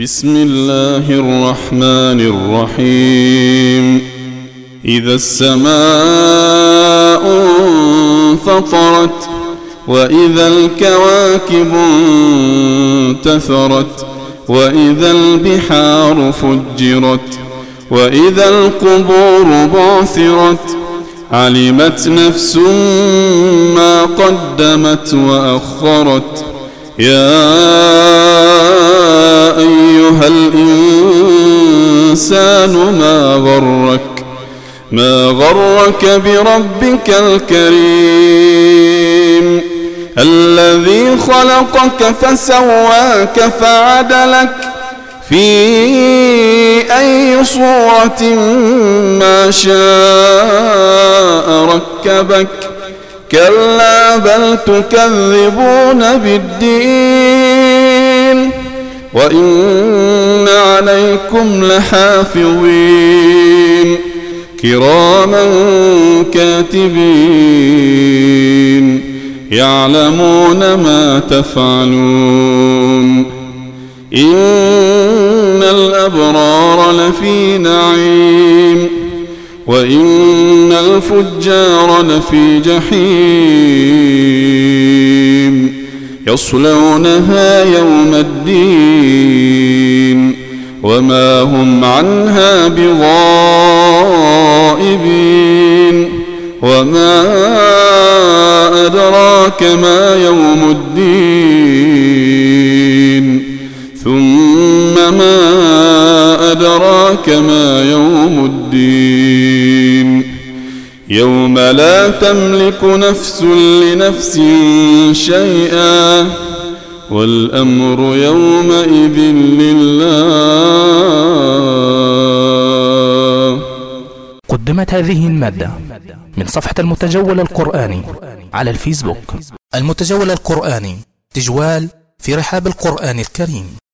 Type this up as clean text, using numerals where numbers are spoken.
بسم الله الرحمن الرحيم. إذا السماء انفطرت وإذا الكواكب انتثرت وإذا البحار فجرت وإذا القبور بعثرت علمت نفس ما قدمت وأخرت. يا أيها الإنسان ما غرك بربك الكريم الذي خلقك فسواك فعدلك في أي صورة ما شاء ركبك. كلا بل تكذبون بالدين وإن عليكم لحافظين كراما كاتبين يعلمون ما تفعلون. إن الأبرار لفي نعيم وإن الفجار لفي جحيم يصلونها يوم الدين وما هم عنها بغائبين. وما أدراك ما يوم الدين ثم ما أدراك ما يوم الدين يوم لا تملك نفس لنفس شيئا والأمر يومئذ لله. قدمت هذه المادة من صفحة المتجول القرآني على الفيسبوك. المتجول القرآني، تجوال في رحاب القرآن الكريم.